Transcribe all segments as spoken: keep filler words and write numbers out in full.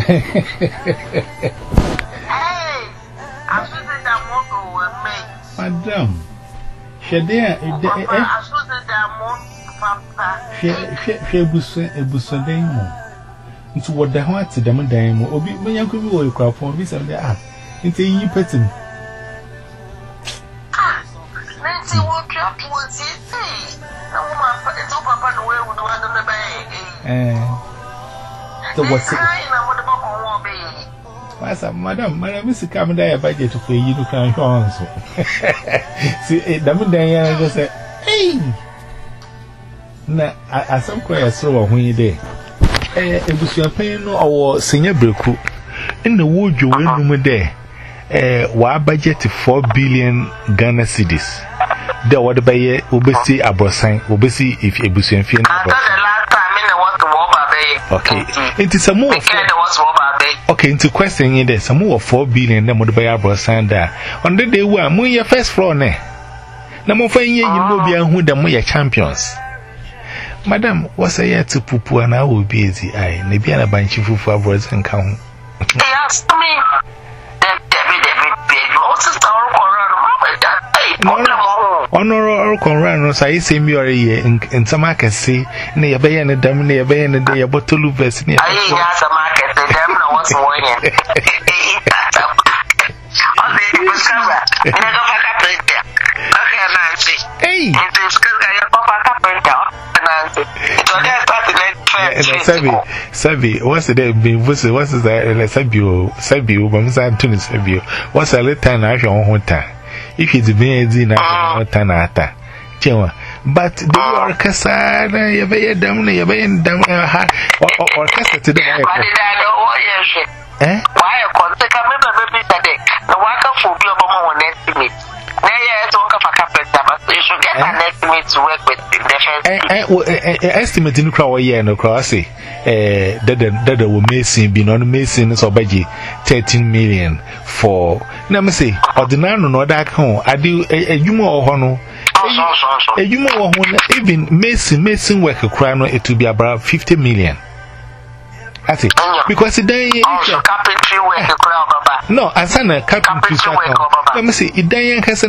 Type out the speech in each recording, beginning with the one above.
Madam, she there, she was a busademo. Into what the heart to them, dame, or be when you could be a crowd for this and that. Into you petting. Nancy walked up towards it. No woman, it's all papa the way with one of the bay. Eh, so what's it? Madam, Madam, Mister Come there, budget to pay you to come on. See, it doesn't die. Just say, hey, now, I some quite so when you there. It was your pain or senior breakthrough in the wood you win room there. Eh, why budget four billion Ghana cedis? There what by ye, obesi abrosan, obesi if a busian fiend. Okay, it is a more. Okay, into question in there, some more four billion, then would buy abrosan there. On the day where mo your first floor, ne? No more for ye, you know, be a who the more champions. Madam, what's a year to poo and I will be easy. I, maybe a bunch of food words and count. Yes, me. Honor or Conrano, I say me or a year in some market say, near bay and a dam near bay and a day about to lose best near. I have a market, the dam no one's warning. Hey, Sabi, Sabi, what's the day being visited? What's the Sabio, Sabio, Bamsan to the Sabio? What's a little time I shall want time? If it's been a dinner, Tanata, Chewa. But the orchestra, you're very dumb, you're very dumb, or orchestra to the eh? Why a contact a member of the day? The worker for Biobama one estimate. Yes, don't have a carpenter, but you should get an estimate to work with in the first estimate in the crowd. Yeah, no crossy. Eh, that will Mason be non Mason so by thirteen million for. Let me say, ordinary no that home. I do a human or honor. A human or even Mason Mason work a crime, it will be about fifty million. I think because then carpentry work a crowd. No, I said a carpentry work. Let me see, Idayan Cassan.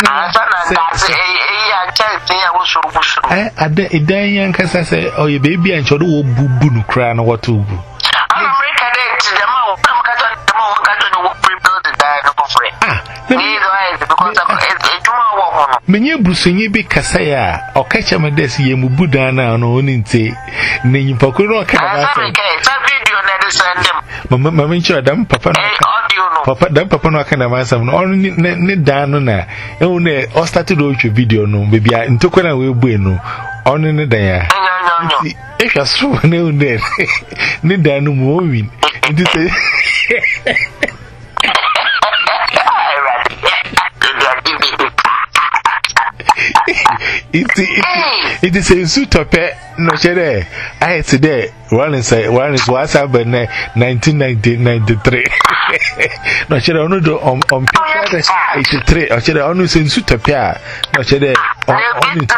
I had Idayan Cassan say, oh, your baby and shall do boo crown or what to. Many Brussini be Casaya or catch a medesi Mubudana on Oninti, Nin Pocuro. Mamma, sure, damn Papa. Papa, that Papa no can have some only Danona. Only or started with your video, no, maybe I took when I will be no on in the day. If you're so no dead, Nida no moving. It is a suit of pet, no shade. I had today, one is one is what's happened nineteen ninety-three. No shade on the on eighty-three, or shade on the suit of pet, no shade on it.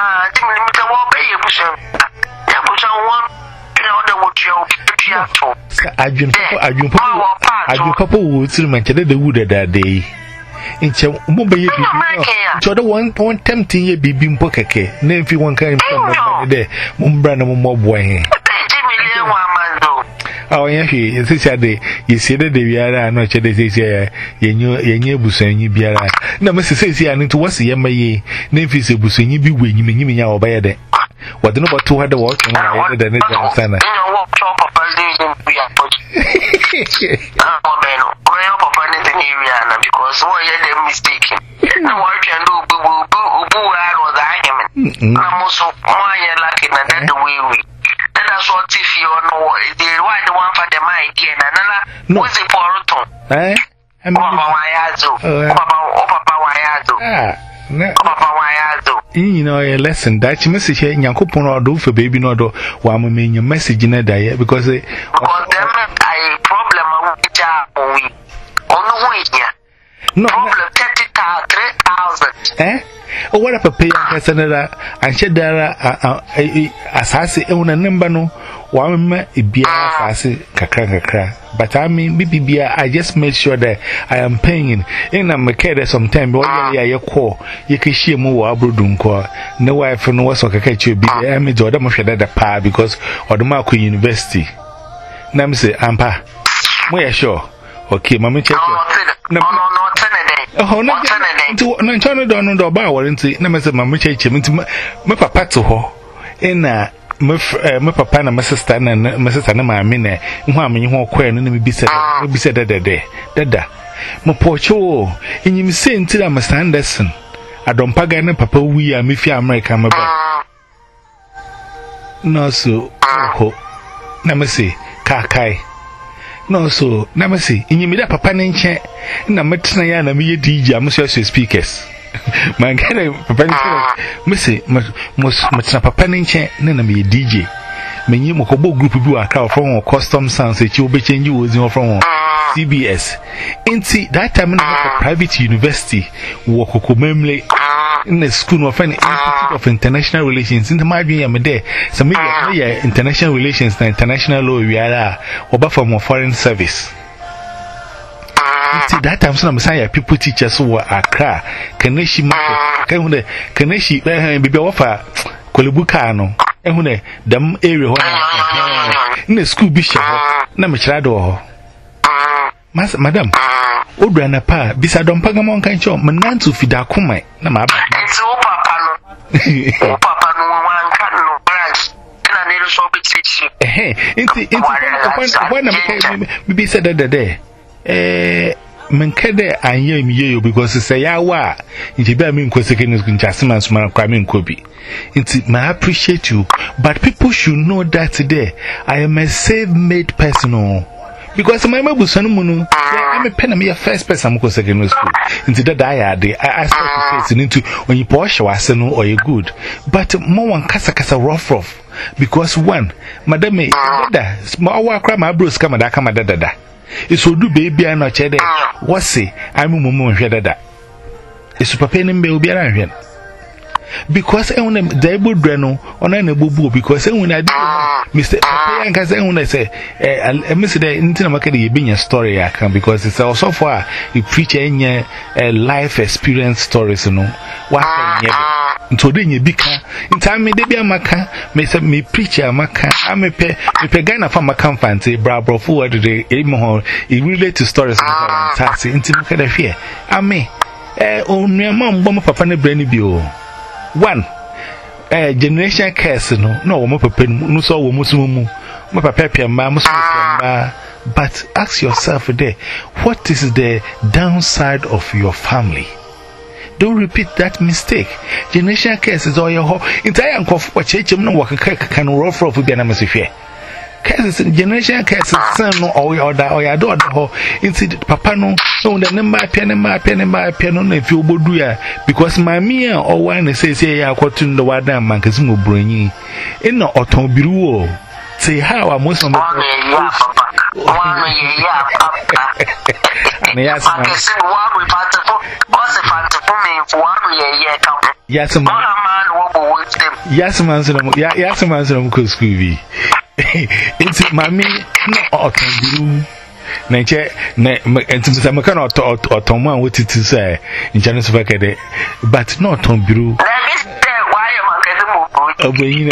I've been I've been I've been couple woods to mention the wood that day. In Chumba, so the one point tempting ye be bim pocket, name if you want kind of there, Mumbrana more boy. Oh, yeah, he is this day. You see that they are not this year, ye knew ye knew Bussani Biara. No, Missus says, I need to watch the Yamaye, name is a Bussani be when you mean me our by day. What the number two hundred watch and I than it was Sana. Because why are they mistaken? No one can do boo boo boo boo or the argument. I'm also more lucky than that the way we. That's what if you know the why the one for the my idea and another was it for Ruto? Eh? I'm Papa Papa Wayazo. Papa Wayazo. You know a lesson that you message here in Yakupon or do for baby no do while I mean your message in a day because because them a problem with we on the way here. No, problem thirty thousand. Eh? o wara papa ya kasa na anche dara asase e wona namba no wa mema ebia asase kakra kakra but I mean bibia I just made sure that I am paying in am care sometime be o ya ye call ye ka hie mu wa abrodun ko na wife no was okaka chi obi e me do mo hwede da pa because oduma akọ university na me say ampa mo ya sure okay mama check no no no oh no no no no no no ba warranty na me say mama check me me papa to ho ina me me papa na my sister na my sister na maami na hu amenyi ho kwa no na me bisa me bisa dada dada mo pocho enyim se ntira me Sanderson adompaga na papa wi a me fi America me ba no so ho na me say kakai no so na me say enyim da papa ne nche na metena ya na me ye D J am so speakers man kana papa nche me say mo metena papa ne nche na na me D J menyi mo ko bo group bi wa ka from custom sounds e chi obe change wo from C B S inti that time na private university wo kokomemle in the school of an Institute of International Relations in the margin ya me there so me ya international relations na international law we are oba from foreign service. See that time so na say people teachers who are Accra Kaneshi market kan hu Kaneshi eh bibia wo fa kolebuka no eh hu ne dam area ho na in school bi she ho na me kira do ho mas madam odra na pa bisa dompaga mon kan cho menantu fida komai na ma ba enti o papa no o papa no wan kan no branch na ne so bi teach eh enti enti when na me bisa dada de eh men kede anye mi yeyo because say ya wa nti ba mi nko secondary school nti asema nsuma kwa mi nko bi nti I appreciate you but people should know that today I am a self-made person because my mother was no I'm a pen me first person I'm go secondary school nti that I had I start to into when you push was no or you good but more one kasa kasa rough rough because one madam me dada small wa kra my bros kama da kama dada dada iso du baby an no chede wose I'm mumu hwe dada iso papa ni mbe obi ara hwe because e wona da ebodre no ona na bobu because e wona adi Mister Papa yanka say wona say eh me say dey ntina maka dey binya story aka because it's also for a preacher enye life experience stories no wa enye nto dey nye bika nta me dey bia maka me say me preacher maka amepe me pe Ghana fa maka mfante bra bro for dey e mo ho e relate to stories na taxi ntina maka dey hwe ame eh onuama mbo papa ne bra ni bi o one eh generation curse no no wo papa no so wo musumu mo papa pia ma musumu ma but ask yourself there what is the downside of your family. Don't repeat that mistake. Generation curse is all your whole entire uncle chechem no work can rough rough bi na mesehwe curse generation curse son no or order or ya do order ho inti papa no no the number pia number pia number pia no na fi obodu ya because mami a o wan say say ya kwatu ndo wadan mankasi mo bronyi ina oton biru o say how am most of the one ye ya papa na ya sama mankasi one we part of what's the fact for me one ye ye come yes man wo bo with them yes man so ya yes man so ko school bi it's mami no otonbiru na che na entimisa maka na otonmu an wotiti say nchane so fakede but no otonbiru why am I getting oboyin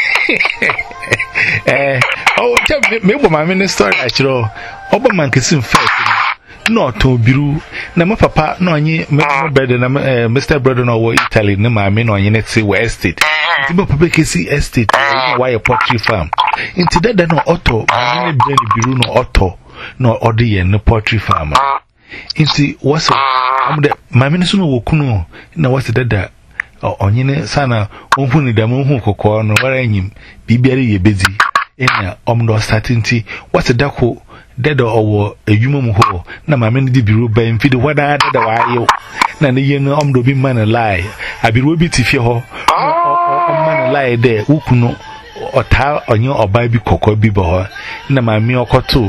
eh oh che me bo mami ne story achiro obo man kesin first no otonbiru na my papa no anyi me brother na Mister Brother no wo Italy na mami no anyi net we estate Tibo papa kesi estate why a poultry farm inti dada no auto mami brain biru no auto no odi ye no poultry farm inti what's amde mami no no wokunu na what's dada onyine sana onhu ni dam onhu kokko no wara anyim bibiare ye bezi ena omdo starting ti what's dako dada owo adwuma mu ho na mami no di biru ba mfidi wada dada wa ayo na ne ye no omdo bi man lie abiru bi tifie ho man lie there ukuno ota onye oba bi kokko bi bo ho na mami okoto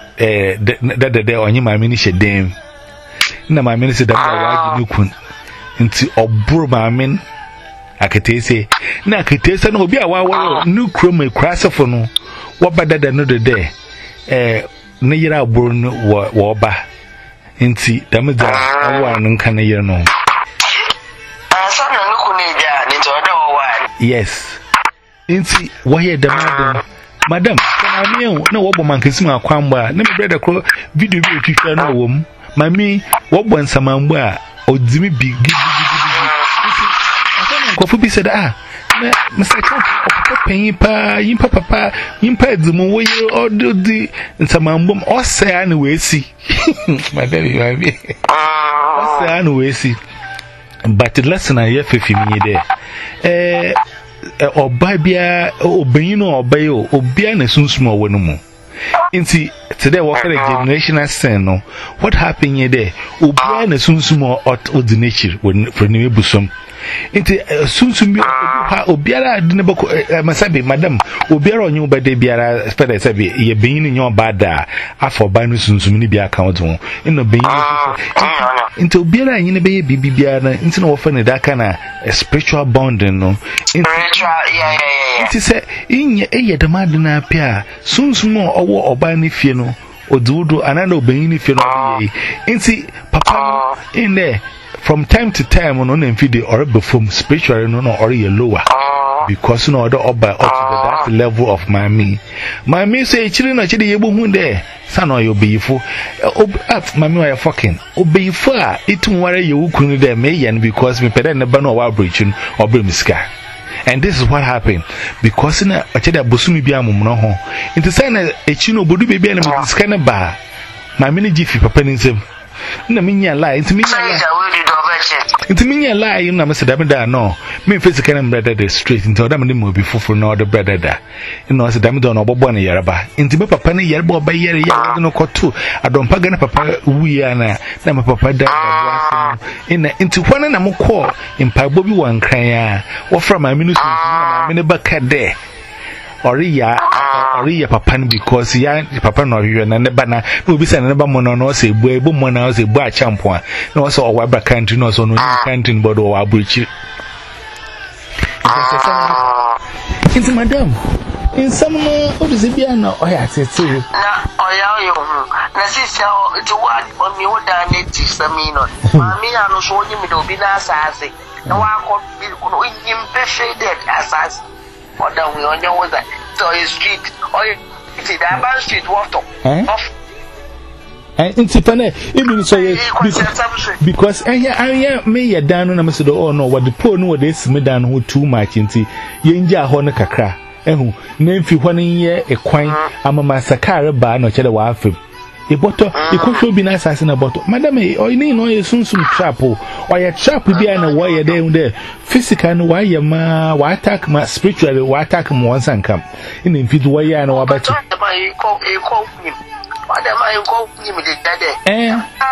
eh dada de onye mami ni hyedem na mami ni se dada wa gi ni kun into obro mamen akatese na akatese na obi a wa wa nu krom ekrasefo no wo badada no de de eh ne yira obro no wo ba nti damza awa no nka ne yira no asa na nuku ne ja ne to da wo wa yes nti wo ye damada madam kana me na wo bo mankasi akwamba na me brother ko video bi otwitwa na wo mu mami wo bo nsamambo a odimi bi kofu bi said ah na mesaka open pa yimpa papa yimpa edimo wo ye ododi nsamambom osea na wesi madam you have osea na wesi but the lesson I have for me there eh oba bia obanyin no oba yo obia na sunsun owo no mu nti today what for the generational sin no what happened here there obia na sunsun o ordination for new busom nti sunsun bi ha obiara de ne bako masabe madam obiara onye obade biara spede sabe ye beyin nyo bada afọ ba no sunsun ni bi account ho ino beyin nti obiara anyi ne be bibi biara nti na wo fa ne daka na spiritual bonding no spiritual yeah yeah yeah nti se inye eye de madina pia sunsun owo oba ne fie no odudo anana obeyin ne fie no bi nti papa in there from time to time on on feed or perform spiritually no no or you lower because no other up by up to that level of my me my me say chiri na chiri yebo hu there san o obeyifo at my me were fucking obeyifo a itun ware ye wukunu there me yen because me pede ne ba no wa breaching or bremiska. And this is what happened because na achede abosumi bia momno ho into say na echi no bodu bebia na me diska na ba my me gifi papa nsem na me nya lie into me nya into me nya lie na me say da no me physical na brother the straight into da me mo bi foforo na the brother da you know say da me do na obobo na yereba into me papa na yereba oba yere ya no koto adompa ga na papa wuya na na me papa da da ina into kwana na mo call impagbo bi wan kran ya wo fra ma minu sun na me ne baka de Oriya, Oriya papa because ya papa no you na ne bana no bi say na ba mo no no say bu ebu mo na say bu a champo no so o wa bra country no so no country bodo o abuchi it's madam in some no o dis bia na o ya tete na o ya yo na sisi o to wa o mi o da ne ti sami no ma mi ya no so onyi mi do bi na asase na wa ko bi no yim perfect asase or down we on your that so is street or it's the urban street water off eh intipane even so because eh ya me ya dan no na me so oh no what the pole no what dey sime dan ho too much nti ye nja ho no kakra ehu na mfi ho no ye ekwan amama sakare ba no chede wa afem e boto e ko show bi na asase na boto madam e o ni no ye sunsum trap o ye trap bi na wo ye dey there physical no wa ye ma wa attack ma spiritually wa attack mo once and come in mfi do ye na wa ba ti e ko e ko ni madam e ko ni me dey eh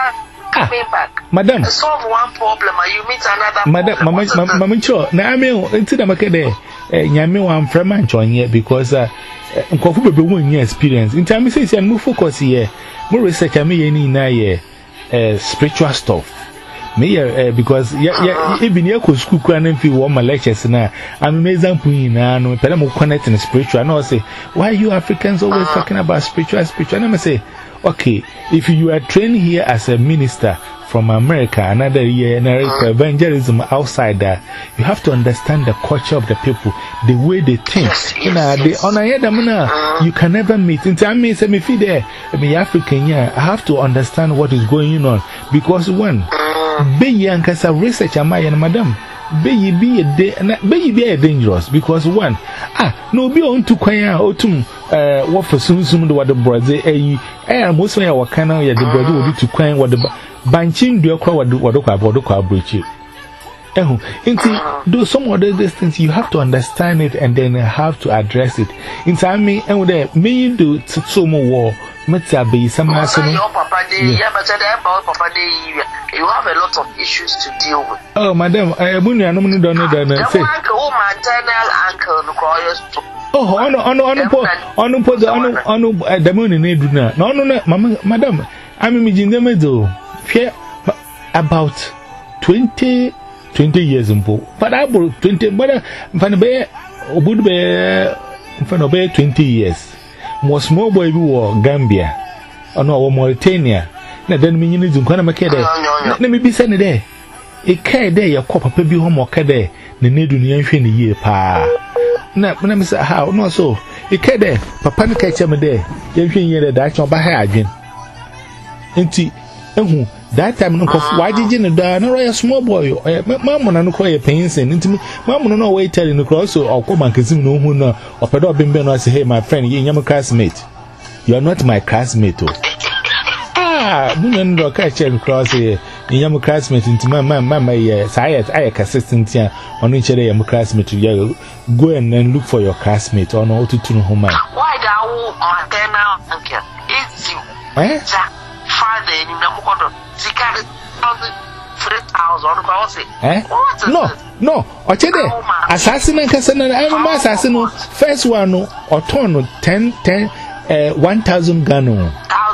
ah madam solve one problem and you meet another madam mama mama cho na ame nti da makede nyame wa mframa nchonye because nkofu bebe won nya experience nti am say say no focus here more research am ye ni na ye spiritual stuff me ye because ya e bi ne ko school kura na mfi wo ma lectures na am example ni na no pele mo connect in spiritual na say why you Africans always talking about spiritual spiritual na me say okay if you are trained here as a minister from America, another year, and evangelism outside that, you have to understand the culture of the people, the way they think. Yes, yes, you know, yes. they, on a head, you can never meet. In time, me say me feel there, I mean African, yeah, I have to understand what is going on because one, be young, cause I research am I and madam. Be be a day, be be a dangerous because one, ah, no be on to kwaya or to uh, what for soon soon what the brother, eh, eh, most of our canal, yeah, the brother will be to kwaya what the banching do what what what what what breach it. Eh, into do some of these things you have to understand it and then have to address it. In time, me and with that, may you do so more war. Meta be some person. Your papa day, yeah, but about papa day, you have a lot of issues to deal with. Oh, madam, I am only an only done it. Say, uncle, maternal uncle, no call oh, on on on on on on on the moon in Eduna. No, no, no, Mamma, madam, I'm a midget in the middle. About twenty twenty years mpo but I bro twenty but mfano be obudu be mfano be twenty years mo small boy bi wo Gambia ono wo Mauritania na dan mi nyini zinkwana make de na me bi se ne de e kai de ya ko papa bi ho mo ka de ne nedu ne yanhwe ne yie pa na na me say how no so e kai de papa ne kai cheme de yanhwe yie de da cha ba ha adwen enti ehu that time no ko wajiji ne da na roya small boy mamu na no ko ye pensin enti mamu no wait tell no cross so okọ mankazim no hu na opedo bembe no say hey my friend you nyam classmate you are not my classmate oh ah bunu no ka check cross ye nyam classmate enti mama mama ye say I assistant ya onu chere ye classmate you go and then look for your classmate or no to tunu home why da wo on them uncle it's you eh father in the mokodo zikari three thousand eh no no ochede assassin nkasa na am assassin no first one no oton ten ten eh one thousand Ghana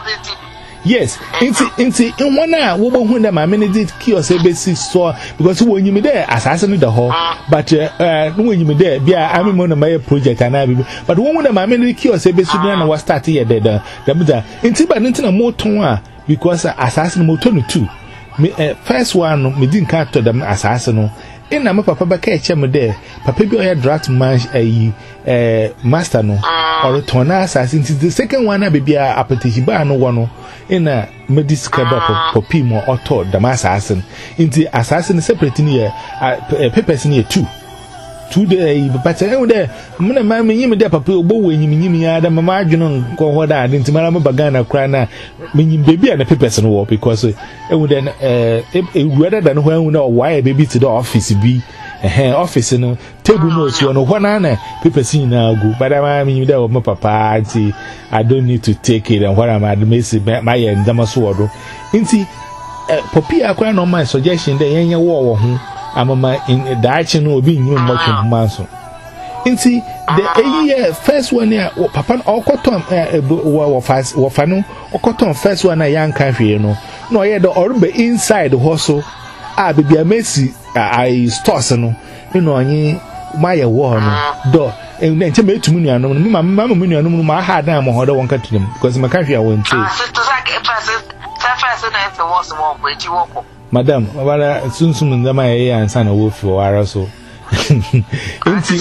yes inti inti in one na wo bo hu na ma me did kiosk ebesi store because wo nyimi there assassin the ho but eh no nyimi there bia am mo na my project ana bi but wo hu na ma me did kiosk ebesi na wa start here there da da inti ba nti na mo ton a because assassin mo ton two me uh, first one me din ka to them assassin no ina me papa ba ka eche me there papa bi oya draft man ayi eh master no or turn assassin the second one na bibia apetishi ba no wono ina me discover popi mo auto the assassin into assassin separate ni uh, papers ni two two day but eh there me na me nyim there papa ogbo wo nyim nyim ya da mama adweno nko ho da nti mara me bagana kra na me nyim baby na papers no wo because eh there eh rather than when na why baby to the office bi eh office no table no so no ho na na papers ni na go but I me nyim there my papa nti I don't need to take it and what am I messy my ndama so wodo nti popi akra no my suggestion there yenye wo wo ho amama in daachi no obi nyim motwe manso nti the year first one ya papa okoton wo fast wo fanu okoton first one na yanka hwe no no ye the orbe inside hustle a bibia mesi I stores no no anyi maye wo no do na nche metumu nuanom no mama mama mu nuanom no ma ha dan mo hodo wonka tudem because ma ka hwe a wonte madam wala sunsum ndama ye ansa na wo fi wara so enti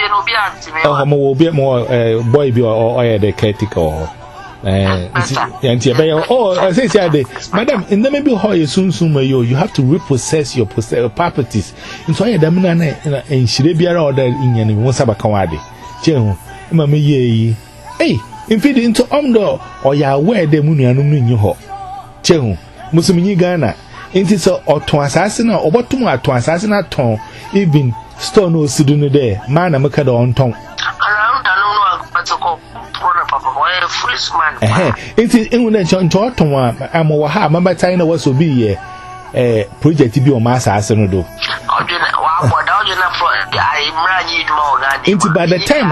oh mo wo bi mo boy bi o ye the caretaker eh enti be oh say say dey madam ndama bi ho ye sunsum yo you have to repossess your properties nso ye dam na na enhire biara order inyane wo sabaka wade chehu ma me ye yi eh infidi into omdo o ya we de mu nuanum no nyi ho chehu musuminyi Ghana inti so oton asase na obotum aton asase na ton even store no sidu no there man na meka da onton around no no patoko pora papa boy foolish man eh inti enu na ncho oton am wo ha mama tai na waso bi ye eh project bi o ma asase no do odina wa boda odina for I mranyi duma ogadi inti by the time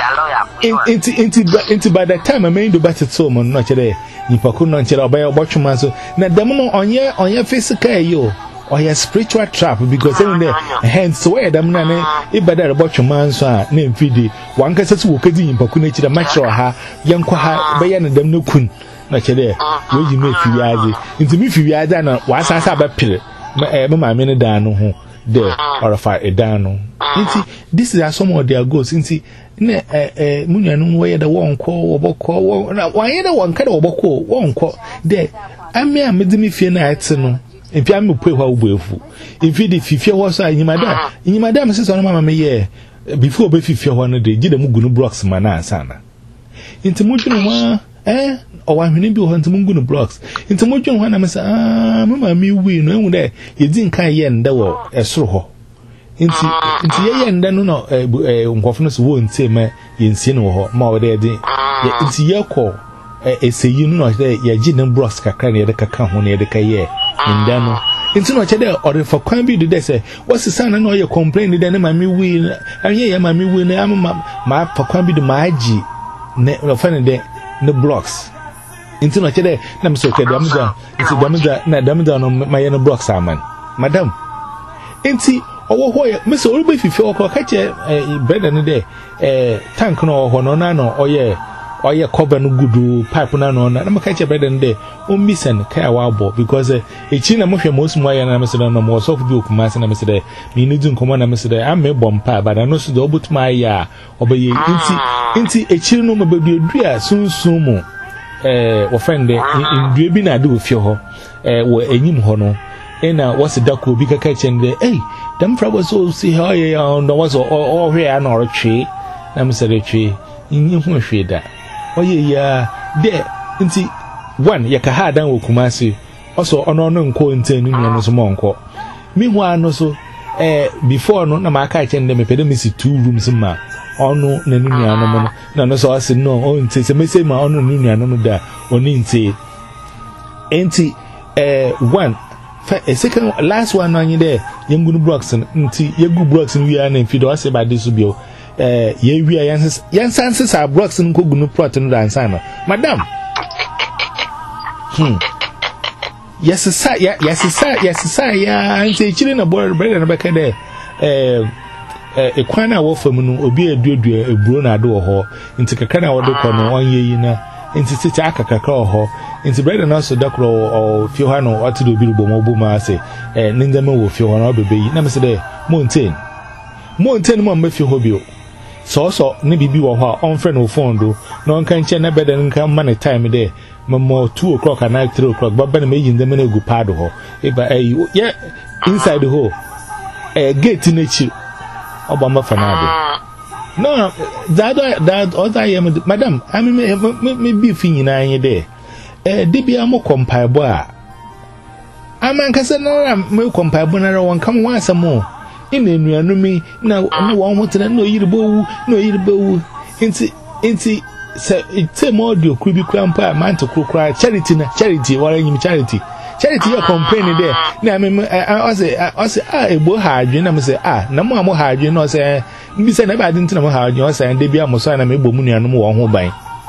inti inti inti by the time I mean do better so mo no chere nipaku no chere obaya obotwuma so na dem no onye onye physical yo or spiritual trap because even there hence so where dem na ne e bada obotwuma so a na mfidi wanka sese wo kadi nipaku na chere match ha yankwa ha baya na dem no kun na chere we yi me fi wiaze inti mi fi wiaze na wa asasa abapire me ma me ne dan no ho there or fa edano nti this is some of their goals nti ne eh eh munuanu we da wonko woboko na wanye da wonka da woboko wonko there ame amedimi fie na ate no mfi ame pue hwa ubuefu mfi di fifie ho so anyimada anyimada me sese no mama me ye before be fifie ho no de gide mu gunu blocks mana asana nti mudwunu wa eh o wa hwene bi ho nti mungu no blocks nti mudwunu ho na me sa ah mama mi wi no ehu de yedi nkan ye nda wo esoro ho nti nti ye ye nda no no nkofo no so wo nti ma ye nsie no ho ma wo de de nti ye ko eseyi no no de ye gi no blocks kakra ne de kaka ho ne de ka ye nda no nti no che de ore for kwan bi de say what's sana no ye complain de na mama wi anye ye mama wi na ma for kwan bi de ma agi ne no fa ne de the blocks into no chede na me so ke damza into damza na damza no my no blocks aman madam enti owo ho ye me se oruba fifi okọ ka che brother ne de eh tank no ho no na no oye oye cover no gudu pipe na no na na ka che brother ne de o misen ka wa bo because e chi na mo hwe mo sumu aye na me se no mo so bi okuma se na me se de me ni du nkomo na me se de am me bompa ba na no so de obutuma ya obaye enti enti e chi no mo be du a sunsun mu eh wo friend de ndue bi na de ofie ho eh wo enyim ho no ena what's the ko bi kaka chende eh dem fra was so see how you no was all here na or twe na me say twe nyi hu hwe da oye ya de nti one ya ka ha dan wo Kumasi also ono no nko ntenu nua no so monko mi hu ano so eh before no na ma ka chende me pede me si two rooms ma ono na nu nua no no na no so ase no o nti se me say ma ono nu nua no da oni nti enti eh one a second last one on you there yengunu Broxon nti yegu Broxon wi ana mfi do ase ba de so bio eh ye wi yansan yansan sisa Broxon ko gunu plot no dansan no madam hmm yes sir yes sir yes sir ya nti chiri na boy brother na beka de eh eh ekwan na wo fam no obi eduedu eburo na ade wo ho nti kaka na wo de ko no onye yi na nti tete akakaka ho nti brother na so dakro o fio ha no ati do bi rubo mo bu ma ase eh ninja me wo fio ho na obebe yi na me se de mountain mountain mo ma fio ho bio so so ne bibi wo ho on friend wo phone do na on kan che na beda nka ma ne time de mo two o'clock and night three o'clock ba na me yin dem na gu pad ho e ba eh yeah inside the hole eh gate na chi oba ma fanado no that that other yam madam I mean me me beef nyina anye de eh debia mo kompaibo a aman kase na me kompaibo na won kam wan asamo ina enuanu mi na na won hotena na oyiribo wu na oyiribo wu nti nti se te mo audio kru bi krampa man to kru charity na charity wara nyim charity charity your complain there na me I say I say ah ebo ha adwe na me say ah na mo amo ha adwe no say mbi say na ba din tina mo ha adwe o say de bia mo so na me ebo mu nuanu mo won ho ban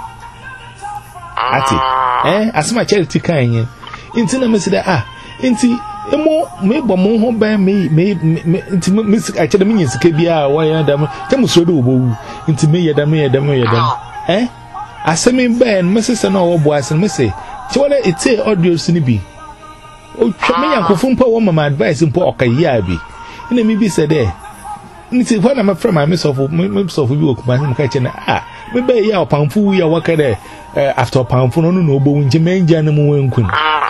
ati eh asema charity kan yin nti na me say ah nti emo me bo mo ho ban me me nti me a chede me yin sika bia wo ya da mo te mo so do obo nti me yeda me yeda me yeda eh asemi ben me say na wo bo asen me say ti wala ite audio sini bi o twame yankofo mpa wo mama advice mpa okaya bi ina mi bi said eh nti fa na me from my myself me self bi okuma me ka che na ah me be ya opamfu ya waka de after opamfu no no obo nje menja na mu wenkun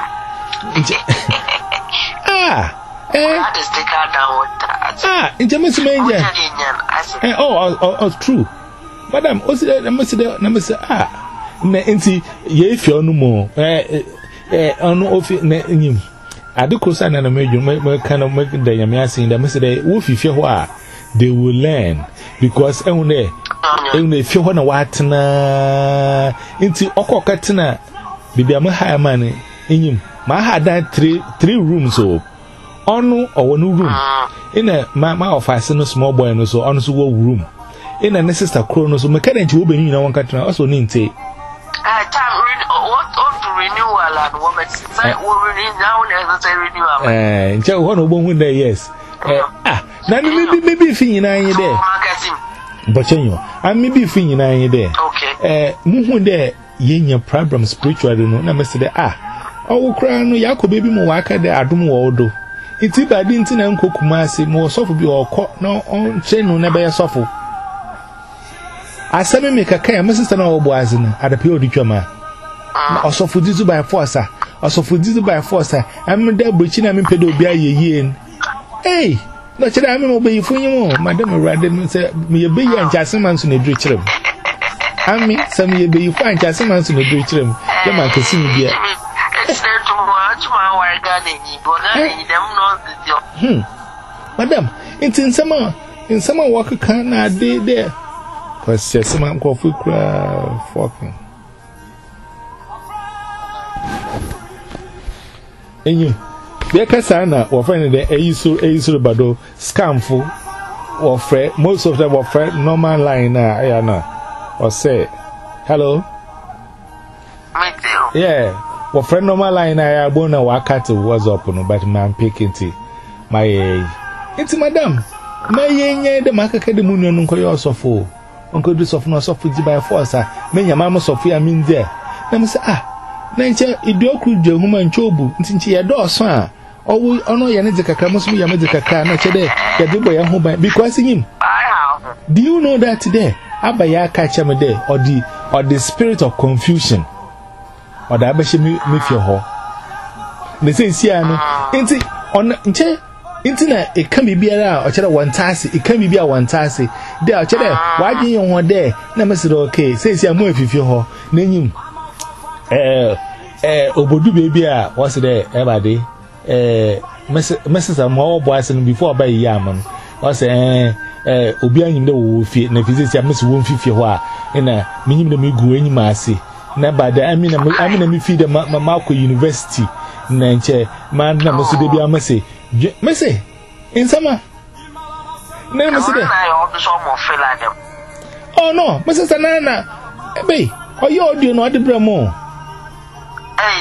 ah eh that is the car down with ah nje me menja eh oh oh true madam o si na me si na me si ah na nti ye fi onu mo eh eh onu ofi na nyim adekosa na na meju me kind of make the yam yasin da me say dey wo fifie ho a they will learn because ehun dey ehun dey fie ho na watena nti okoka tena bibia me high man enyim ma ha dan three three rooms o onu owo no room ina ma ma office no small boy no so onu so wo room ina ne sister kro no so me kada nti wo beni na won ka tena also ni nti ah time what on renewal and woman say we renew now necessary renewal eh nche ho no bo hu dey yes eh ah na mi bi bi fi nyina anye dey bochenyo am mi bi fi nyina anye dey okay eh mu hu dey yenya problem spiritually no na me say ah owo kra no yakob bi mo waka dey adom wo do iti badi nti na nko Kumasi mo sofo bi okọ no on chenu na be sofo asemi me kaka ya mesista na obo azina adape oditwama osofo dizu by force a osofo dizu by force am da brochi na me pede obi ayeye eh no chira am mo be yifunyi madam rade no se me ye be yi anchase man so na dru chirem ami se me ye be yifu anchase man so na dru chirem ke man kesi ni bia hmm madam intin sama in sama work kan na dey there cause yes man go for fucking enyu be ka sana wo friend dey eyiso eyiso bado scam fo wo friend most of them wo friend normal line na ya na or say hello yeah wo friend normal line na ya bona wa cut WhatsApp no but man picking it my It's madam. My yen, the market, the moon, and Uncle Yosofo. Uncle Dusof, no soft by force. Many a mamma Sophia mean there. Let me say, ah, nature, it do could do woman chobu, since she adores son. Oh, we honor Yanizaka must be a medical car, not today. The boy at home because him. Do you know that today? Abaya catch him a day, or the or the spirit of confusion, or the Abashi with your ho. They say, Siano, ain't it on internet? It can be a or cheddar one tassy, it can be a one tassy. There, cheddar, why do you want there? Never said okay, says you more if you ho, name eh, eh, Obodu baby, what's there, everybody? Eh, Missus Amor boys and before by Yaman, was eh. Eh, Obian, you know, fit, and if it's a miss one fifty, in a minimum, me go any massy. Never, I mean, I mean, me feed the Marco University, Nanche, man, I must be a messy. Messy in summer. Never said it. Oh, no, Missus Anana, Bay, or you do not the Bramo. Hey,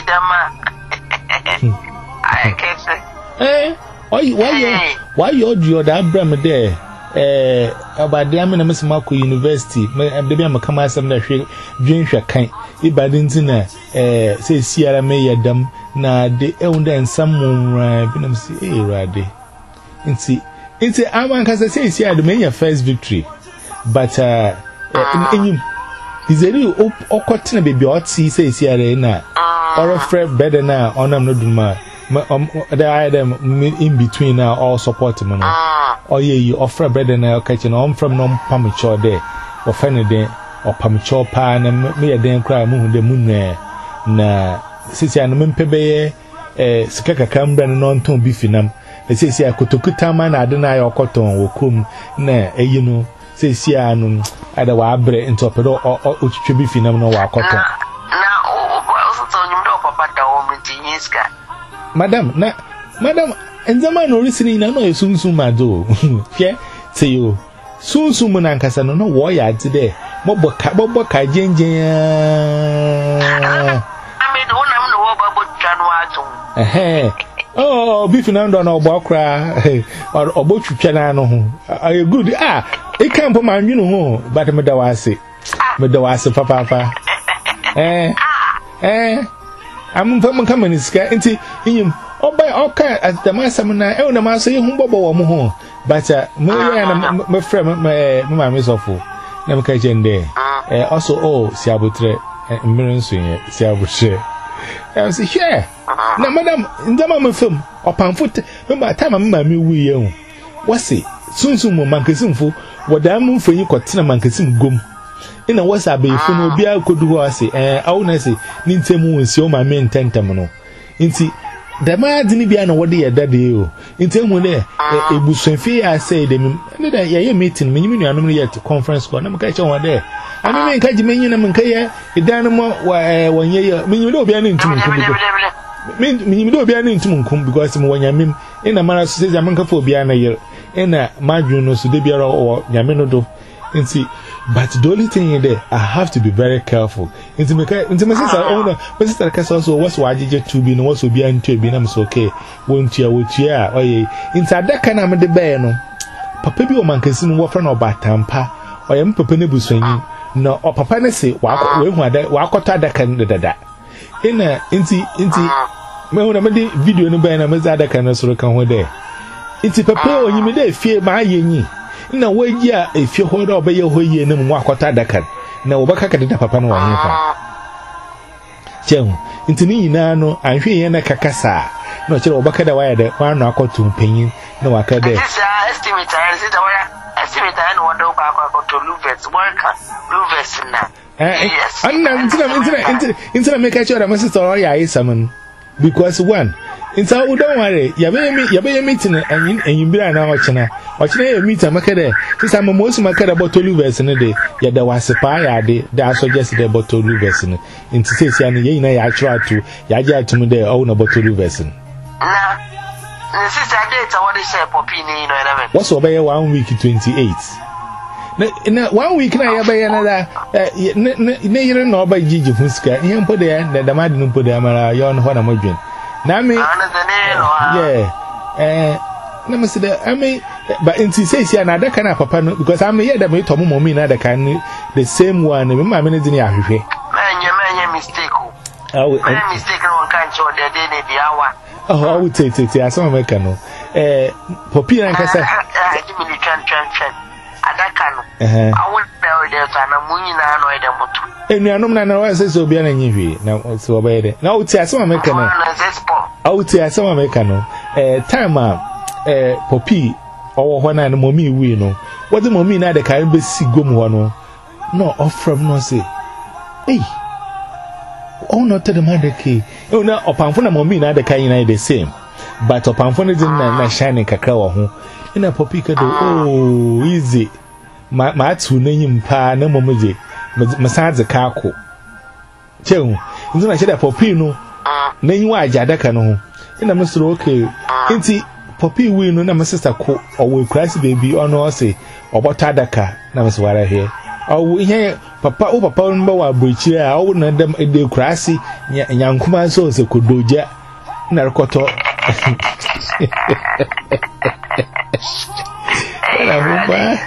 Dama, I can't say. Eh, why you, why you, why you do that Brahma there? Eh, about the Amina Miss Marco University, maybe I'm a come as some that drink a kind. If I didn't know, eh, say Sierra May Adam, na de owned and someone, Pinam say, eh, Raddy. And see, it's a Aman Casa says, yeah, the main first victory. But, uh, in him, is a real or cotton baby or see, says Sierra, or a friend better now, on I'm not doing my. The item in between now, all support him. Oh, yeah, you offer better now, catching on from no pamichor day, or Fenny or pamichor pan, and me a damn cry moon the moon there. Na, since I am Pebe, a skaka cambran non ton beefinum. They say, I could to Kutaman, I deny or cotton or cum, na, a you know, say, see, I know, either wabre into a pedo or beefinum no cotton. Madam, na, Madam, and the man listening, I know soon soon, my do. Yeah, say you soon soon, Monancas, and no warrior today. Bobo Bobo Kajan. I mean, one of the Wabba January. Oh, beefing under no Bokra or Obochu Chanano. Are you good? Ah, it can't put my you know, but Medawasi. Medawasi, Papa. Eh, eh. I'm from coming sky into him. Oh, by all kind as the master, I own a master, you bobo or more. But, uh, my friend, my miss of fool. Never catch in there. Also, oh, Siabutre and Mirren Swing, Siabutre. I was here. Now, madam, in the mamma film, or pamphlet, remember time I'm mammy, we young. What's it? Soon, soon, Mancasim for what I'm moving for you, Cotina Mancasim gum. In a wasabi, if you know, be I could do, I say, eh, I won't say, Nintemu and see my main tentamino. Inti, the man didn't be an order that day. Intim when there, a bushfee, I say, them, and then I meeting, meaning you are not yet to conference call, I'm catching one there. I mean, catch me in a mankaya, a dynamo, one year, mean you don't be an intimate. Mean you don't be an intimate because when you mean in a manner says, I'm for behind a year, and a margin so they be or Yamino. Inti. But the only thing in there, I have to be very careful. Into my sister, owner, my sister also was why did you to be no was to be until be I'm so okay. Won't you, would you? Oh, yeah. Inside that kind of the bear, no. Papa be a man can see no waffle or batampa, or I'm Papa Nebu swinging. No, or Papa say, walk away when I walk out that can do that. In a inti, inti, when I made video no banner, Miss Ada can also come with there. It's a papa when you made a fear my ye. Na we ya if you hold up your way in and walk out that can. Now, Baka did a papa no one. Jem, into me no, I'm here in a cacasa. No, Joe Baka the wire that one knock or two penny, no, I can estimate. I sit away, estimate I know what about to Luvets, worker, Luvets now. Yes, I'm not into make a sure that my sister or I is summoned. Because one, in so don't worry, you be meeting and you be an hour china. Or today, meet a macade. Since I'm a most macade about two luvers in a day, yet there was a pie that suggested about two luvers in it. To say, and I try to Yaja to me their own about two luvers in. What's over one week twenty-eight? One week, I have another. Nay, no by Gigi Fuska. You put there that the man didn't put them around yon what I'm doing. Now, me, yeah, eh. na me say I mean but in say say na adaka na papa no because I'm here that me to mo mommy na adaka the same one me ma me ne dini ahwehwe anya anya mistake o oh mistake no kan cho de de ne dia wa oh I would say say asama make no eh popi na nkasa ah di mi twan twan twan adaka no eh I would tell you that na munyi na no e de moto enuanom na na wa say so bia na nyihwe na so obaye de na uti asama make no I would say asama make no eh time a eh popi owo ho na na momi wi no what the momi na de kan be si gom ho no no ofram no say hey oh no to the madake oh na opanfo na momi na de kan yin na the same but opanfo na din na na shine kakra wo ho ina popi ka do oh easy ma ma atu na nyim pa na momoje masaze ka ko chewu nzo na sheda popi no na yin wa ajadaka no ho ina mesoro okay nti popi wi no na my sister ko owo krasi baby ono say obota adaka na me swara here owo ihe papa o papa no wa brochi a owo na dem de krasi nyankuma so se kodoja na rekoto Ela buba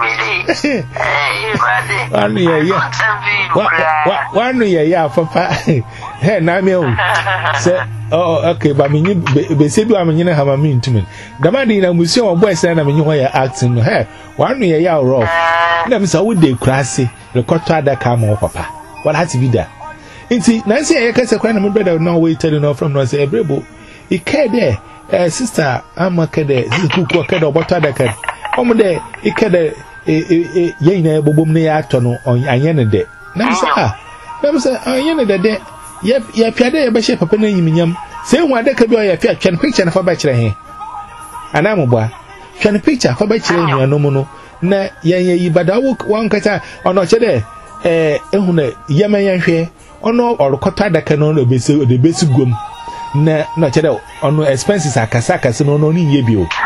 wanu ya ya wanu ya ya papa he na me o se oh okay ba me be se bi amenye na ha ma me ntumi damadi na musi o boy say na me ho ya acting no he wanu ya ya rough na me say wo de kurase rekoto adaka ma papa what has be there nti na say ya kase kwa na me brother no wait tell no from no say ebrebo e care there eh sister amakede zikuku akede oboto adaka omo de ikede e ye na bobom ne ya ato no anye ne de na say ah na say anye ne de de ye ye piade ye be she papa na yiminyam say hu adaka bi o ye fia twen picture na fa ba kire he ana mo boa twen picture fa ba kire hu anom no na ye ye yi badawo wan kata ono che de eh ehu na ye men ye hwe ono orokoto adaka no no be se de be su gom na na che de ono expenses akasa akasa no no ni ye bi o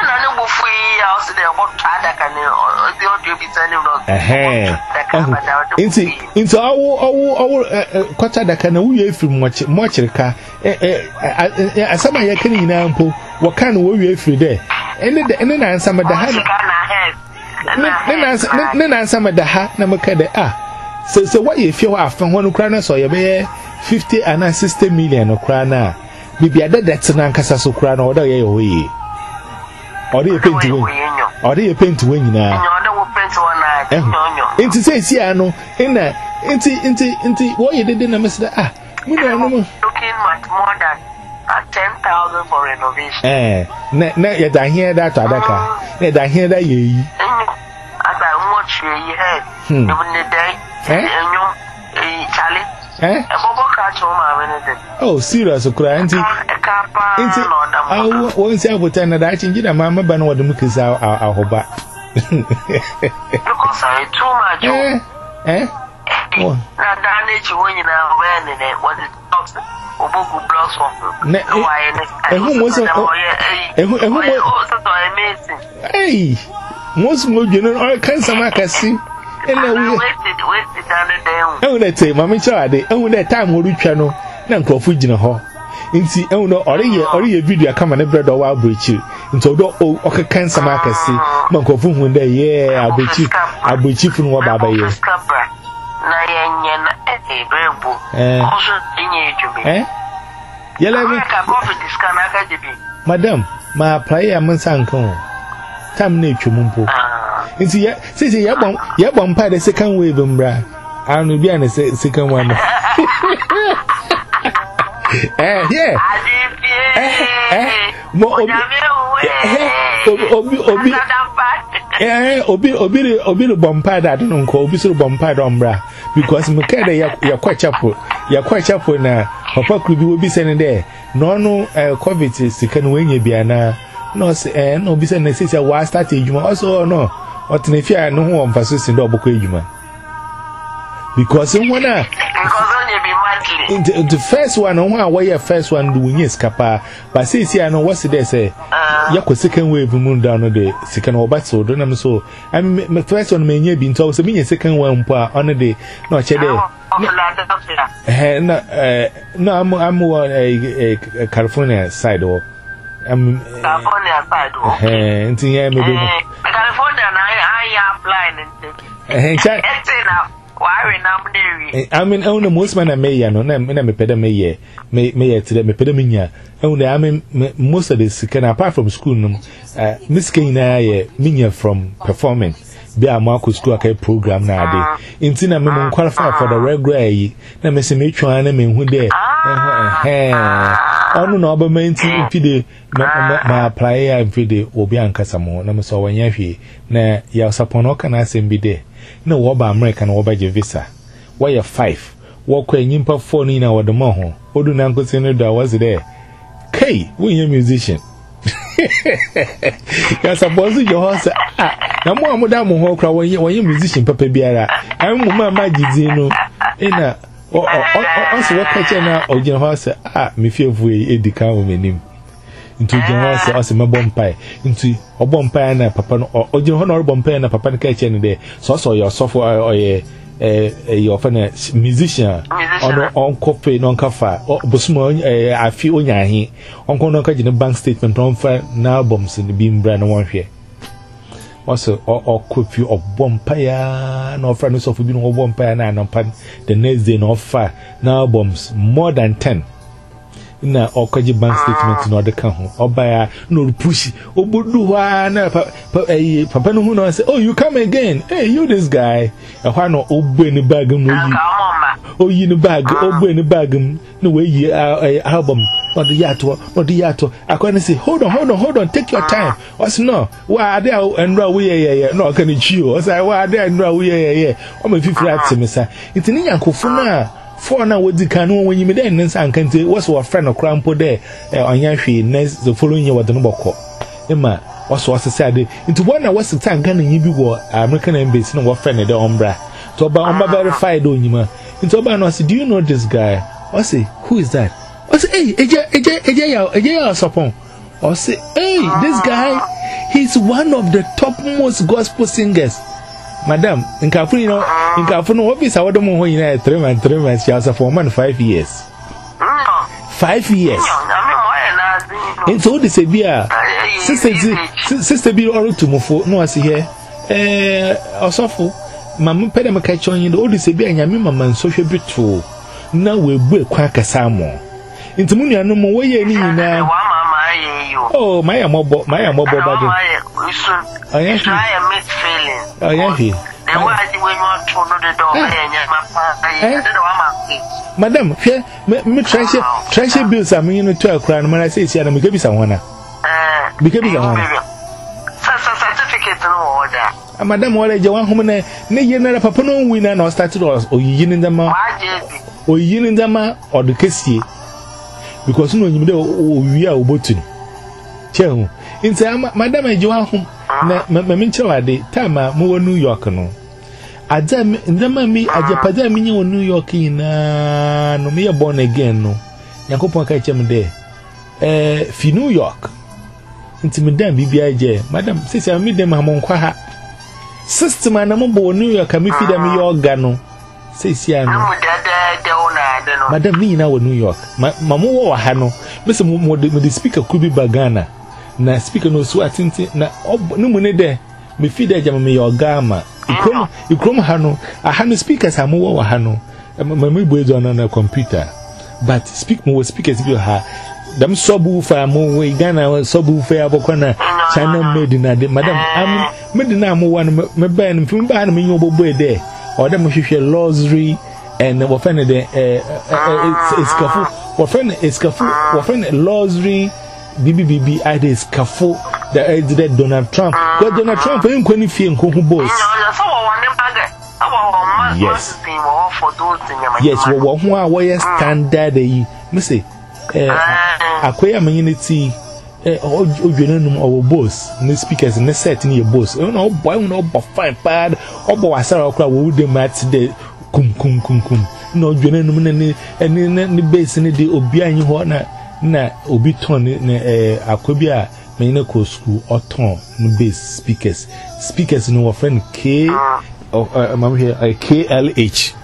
eh inti inti awu awu awu kwata daka na wuye efiri mochi mochirika eh asama ya kan nyina mpo wakan wo wuye efiri de ene de ene na ansama da ha ne na ansama da ha na maka de ah se se wa ye fie wa afa ho no kra na so ye be fifty and sixty million no kra na bibia de det na nkasa so kra na oda ye ye hoye odi ye penti we odi ye penti we nyina inti say si ano ina inti inti inti wo ye dede na mesda ah mu na no looking much more than ten thousand for renovation eh na na ya da here that adaka na da here that ye yi asa mo chwe yi head even the day enyo eh chale eh e bobo ka cho ma me ne de oh serious okura inti inti ah won say abota na da chin gida ma maba na wode muke sa ahoba because I too much eh eh oh na da ne chi won nyina we ne ne what is talks obogu blocks from ne ehu mo se ehu ehu mo so so amazing hey mo se mo dwene o kan sama kasi ena we wasted wasted down there ehu na te mama cha ade ehu na time wo rutwa no na nkrofo gina ho nti ehu no ore ye ore ye video akama ne bread wa abrechi nti odo o kekan sama kasi ma nkrofo hu nda ye abrechi abrechi funu wa baba ye na yenye na eh brebo eh oso tinye ejumi eh yele mi ka profit scan aka jibi madam ma apply am nsankan tam na etwumpo nti ya sisi ya bon ya bon pa the second wave mbra anu bia na second one eh yeah eh eh mo obi obi obi eh obi obi obi bompa da no nko obi so bompa da mbra because me ka da ya kwa chapo ya kwa chapo na papa krubi obi sene de no no covid sika no wenye bia na no eh no obi sene sisi wa start ejuma also no otenefia no ho mfaso sin do oboko ejuma because when na in the, the first one on one where first one do we skapa but say see I know what's there say ya second wave moon down the second or but so don't so I mean my first one may be into so me second one on the day no che there eh no eh no I'm I'm uh, California side or I'm California side. Eh, into here, maybe. California, I apply. Eh, now. I mean, only most men are mayor, no, and I'm a mayor, mayor to them, a pedaminia. Only I mean, most of this can apart from school, Miss Kane, Minya from performing. Be a Marcus School program now. In Tina, I'm qualified for the regular. Now, Miss Matron, I mean, who there? Oh, no, but main team, Fide, my player and Fide, Obian Casamo, no, so when you're na ya sapono kana sembi de na wo ba America na wo ba je visa wo ya five wo kwa nyimpa four ni na wo de mo ho odu na nkosi no da was there kai wo ye musician ya suppose your house na mo amuda mo ho kra wo ye wo ye musician papa biara ai mo ma ma gizi no ina o o o so wo kache na ogina house ah me fievu e edika wo menim into General as a bompai into a bompai and a papa or John bompai and a papa kitchen there. So, so your software or a your musician on coffee, non cafe or Busmo, I feel on your he on Conocaj in a bank statement on fire now bombs in the beam brand one here. Also, or could you of bompire, no friends of being or bompire and upon the next day no fire now bombs more than ten. Na okaji bank statement no de kan ho obaya no push obodu ha na papa no hu no say oh you come again hey you this guy e hwa no obu ni bag no yi o yi ni bag obu ni bag no we yi album no de yato no de yato akwa say hold on hold on hold on take your time o say no wa ade enra we ye ye no kan chi o say wa ade enra we ye ye o ma fifiri atimisa itini yankofo na for now, what the canoe when you made an answer and country was our friend of Crampo there on Yashi next the following year with the Noboko. Emma was was said into one hour was the time gun and you be American embassy no friend of the Umbra. To about Umba verified on you. Into about us, do you know this guy? I say, who is that? I say, hey, Eja, Eja, Eja, Eja, Sapon. I say, hey, this guy, he's one of the topmost gospel singers. Madam, in California, in California, office, I don't know when you three months, three months, she has a four months, five years. Five years. And so this is sister, sister, be all to move for no, I see here. Eh, also for Mamma Pedama catch on you, the old Sabia and Yamima man social beautiful. Now we'll be quack a salmon. Into Munia no more way any now. Oh, my mobile, my mobile body. I am feeling. I am here. Madam, here, me treasure, treasure bills. I mean, you to a crown. When I say, see, I'm going to someone. Because I'm certificate no order. Madam, what is your one woman? Nay, you're not a papa no winner or started or yin in the ma or yin in the ma or the case. Because no, you know, we are about to. Chel, in time, Madam, I join home. Mamma, I did time, more New York. No, I damn the mammy, I japadam in New York in no me born again. No, Yankopon catch him there. Eh, fi New York. Into Madame B B I J, Madam, says I meet them among Quaha. Sister, my number born New York, and me feed them your gano. Says Yan. Madam, me now New York. My mamma or Hano, Mister Mo, the speaker could be Bagana. Na speaker no swatinti na no mune de me feed jam me your gama ikrom ikrom hano a hano speakers ha mo wa hano ma me boezo na computer but speak mo speakers bi ha dam subwoofer mo we Ghana subwoofer abokona channel made na de madam am made na mo wan me ba no fim ba na me yobobo e de o dem hwehwe luxury and we find the eh it's kafu we find it's kafu we find luxury B B B B I is careful that I did Donald Trump. Because Donald Trump ain't going to feel who boss. Yes. Yes, what one way standard. Missy, a queer community. Oh, you know, our boss, the speakers, and the set in your boss. Oh, no, boy, no, but fine, bad. Oh, boy, I saw a crowd with the mat today. Cum, cum, cum, cum. No, you know, and then the base in the Obian, you want na obi ton ne eh akobia me na ko school oton no base speakers speakers no our friend K mam here K L H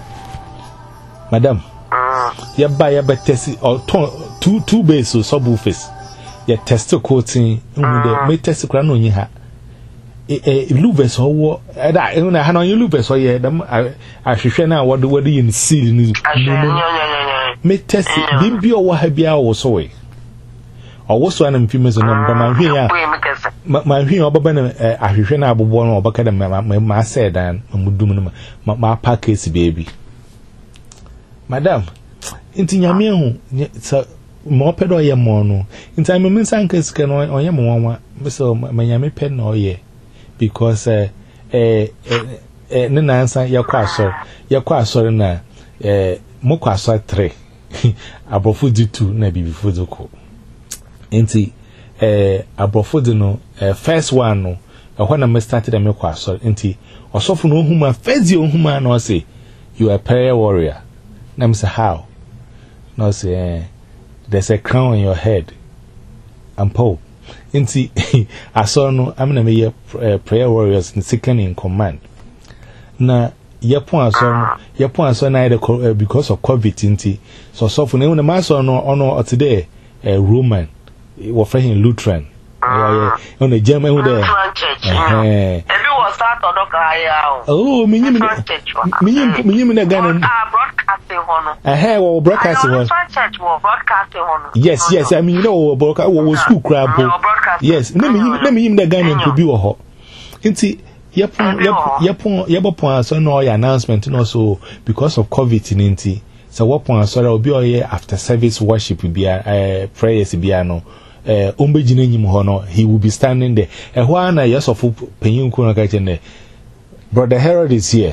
madam ya ba ya ba test oton two two base so subwoofers ye test coating um me test kra no nyi ha eh luvers owo e da e na ha no luvers oye dem ahwehwe na wode wode yin seal ni me test bibia owo ha bia wo so we owo so na mfime so na mba ma hwe ya ma hwe obaba na ahwehwe na abobo no obaka da ma said dan mudum no ma ma package baby madam inti nyame hu mo pedo ye mo no inti me me sanka sika no onye mo wanwa so ma nyame pe no ye because eh eh eh ne nansa yakwa asor yakwa asor na eh mo kwa asor three abrofu di two na bibifu doko inti eh abrofu di no eh, first one no eh when I started me kwa asor inti osofu no huma first year huma no say you are a prayer warrior na say how no say eh, there's a crown on your head and Paul inti asor no am na me uh, prayer warriors in second in command na yepon asor no yepon asor na uh, because of covid inti so so for na ma asor no ono today a uh, Roman we for him Lutheran yeah on the German who there eh every was start odoka ya oh me nyim me nyim me nyim na Ghana broadcasting hono eh we broadcasting hono church we broadcasting hono yes yes I mean you know broadcast we school crab yes na me nyim na me nyim na Ghana ko bi wo ho nti yepon yepon yebopon so no your announcement no so because of covid nti so wopon so that obi oye after service worship bia eh prayers bia no eh ombegina nyim ho no he will be standing there eh ho na yes of penyin ku no ka chene brother Harold is here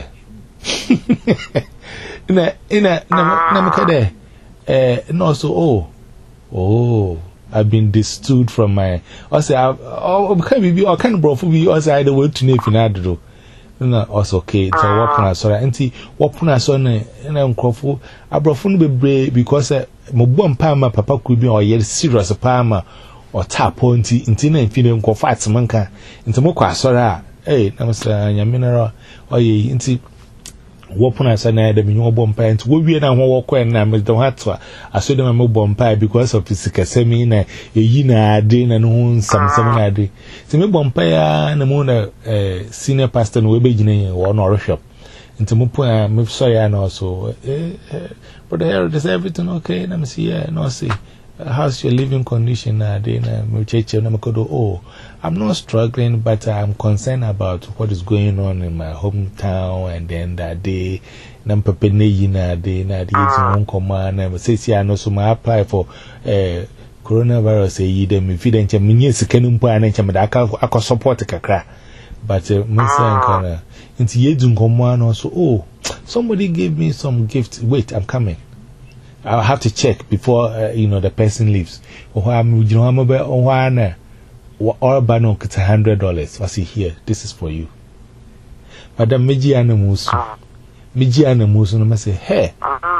ina ina na me kade eh no so oh oh I've been distilled from my also oh can be or can bro for be also either way to na finado na also okay so what na so anti what na so na na nkrofo abrofo no bebre because mo bom pa ma papa ku bi o ye serious pa ma o tap onti nti na mfine nkrofo atmanka nti mo kwa so ra eh na msa nyaminara oye nti wopuna sa na dem nyo bompa ent wo wie na ho wo kwen na me don hatwa aso dem me bompa because of sikasemi na eyi na ade na no nsam-sam na ade ti me bompa ya na mo na senior pastor no we be gina yen wo no worship enti mo po me so ya na so eh but there is everything okay na me see yeah no see how's your living condition na ade na me cheche na me kodo oh I'm not struggling, but I'm concerned about what is going on in my hometown. And then that day, I'm preparing that day, that day, it's command. I'm saying, I know, so I apply for uh, coronavirus. I them if you don't have me, it's a canum plan, and I can support a crack. But I'm saying, into Yedun command also. Oh, somebody gave me some gift. Wait, I'm coming. I'll have to check before uh, you know the person leaves. Oh, I'm, you know, I'm about one. Or bano kits a hundred dollars. Was he here? This is for you. Madam Miji Anamus. Miji Anamus, and I say, hey,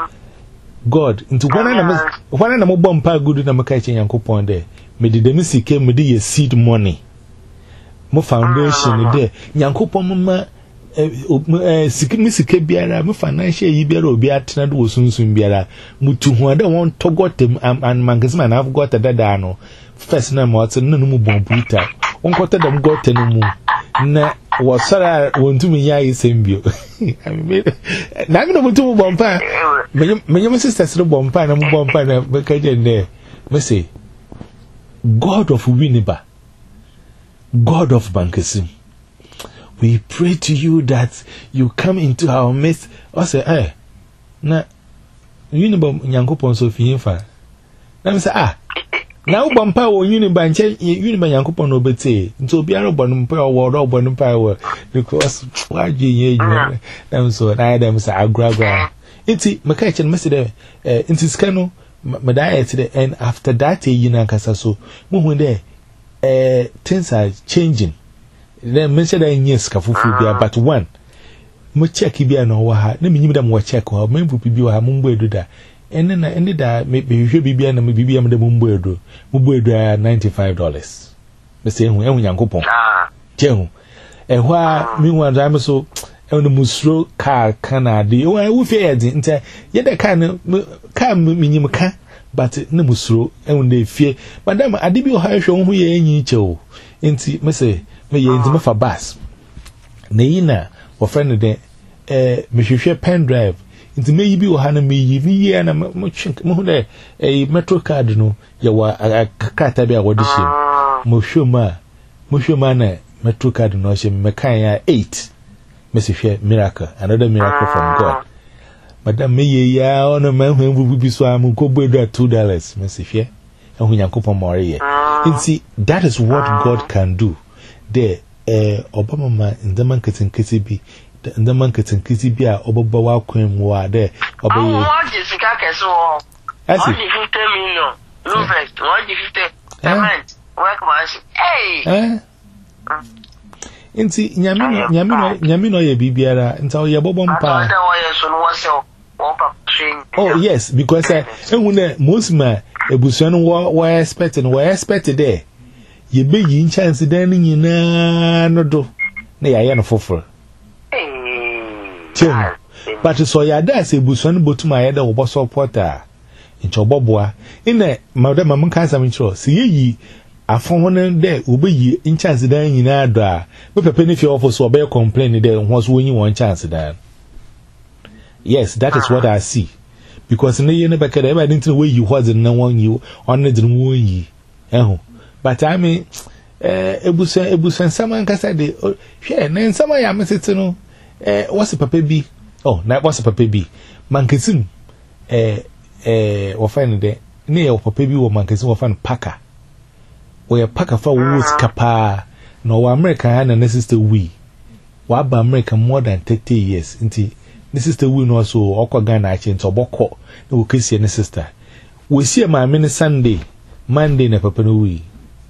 God, into one animal, one animal bomb pa good in a macachi and coupon there. Medi the missy came with the seed money. More foundation there. Yankopo mama, Missy Kebiara, more financial Ibero be at Nadu soon soon biara. Mutu who I don't want to got them and Mangasman, I've got a dadano. First name was no more bombuita. One quarter them got any more. Na was Sarah won't do me ya is same view. I mean, I'm not to bompa. My sister's no bompa, no bompa, no Bakajan there. Me say, God of Winneba, God of Bankesim, we pray to you that you come into our midst. I say, eh, na, Winneba Yankopon Sophie. Let me say, ah. Now, Bumpa or Uniban, Uniban Yankopon obey, so be a robot or word or power because why do you them so I them say, I'll grab it's it, Macachan Messi, eh, in Tiscano, Madaya today, and after that, you know, Casaso, moving there, eh, things are changing. Then mention that yes, Cafufu, but one. Muchaki be an over, let me give them what check or maybe be a mumbo do that. And then I ended that maybe you should be beyond maybe be the Mumbuedo, Mumbuedo ninety-five dollars. The same way, and Yankopon. Jehu. And why, meanwhile, I'm so on the Musro car canadi. Oh, I will fear it. Yet I can, can minimum can, but no musro and they fear madam adibi ha hwe ho ye enyi chewo enti me say me ye enti me fa bus na yi na wo friend de eh me hwehwe pen drive enti me yi bi wo ha na me yi ni ye na mo chink mo de eh metro card no ye wa kata bi a wo de shi mo hwema mo hwema na metro card no she me kan ya eight me se hwe miracle another miracle from God. Madam me ye ya ono man hwen bubu so am ko bodo two dollars me se hwe ehun yakopon more ye. See, that is what God can do. There eh obama ma ndaman ketinketi bi ndaman ketinketi bi a obaba wa kwen wa there obaye. What is sika keso o? Asi fifty million. Lovest, what is fifty? Payment. Work man. Hey. Eh? Inti nyami nyami nyami no ye bibiara nta o ye bobom pa. Oh yes, because eh ehun most ma ebusuan wo wo expect no wo expect there. Ye be yin chance dan nyina no do na ya ye no foforo. Eh. But so ya da se ebusuan botuma ya da wo supporter. Ncho boboa. Ina madam mam kan sam ncho se yi afon honen de obeyi in chance dan nyina do a me pepe ne fi office obey complain de ho so wonyi won chance dan. Yes, that is what I see. Because ne ye ne beka de ba didn't way you was na won you on ne drum won yi. Eh but I mean eh ebusan ebusan sama nkasa de hwe ne sama ya mesete no eh what's the papa bi? Oh, na what's the papa bi? Mankesim eh eh wo find de ne ye papa bi wo mankesim wo find Parker. We a pack of wood capa, no American and a sister we. What by America more than thirty years? Inti, this sister we know so awkward Ghana change or boko, no kiss your sister. We see my mini Sunday, Monday, na papa no we.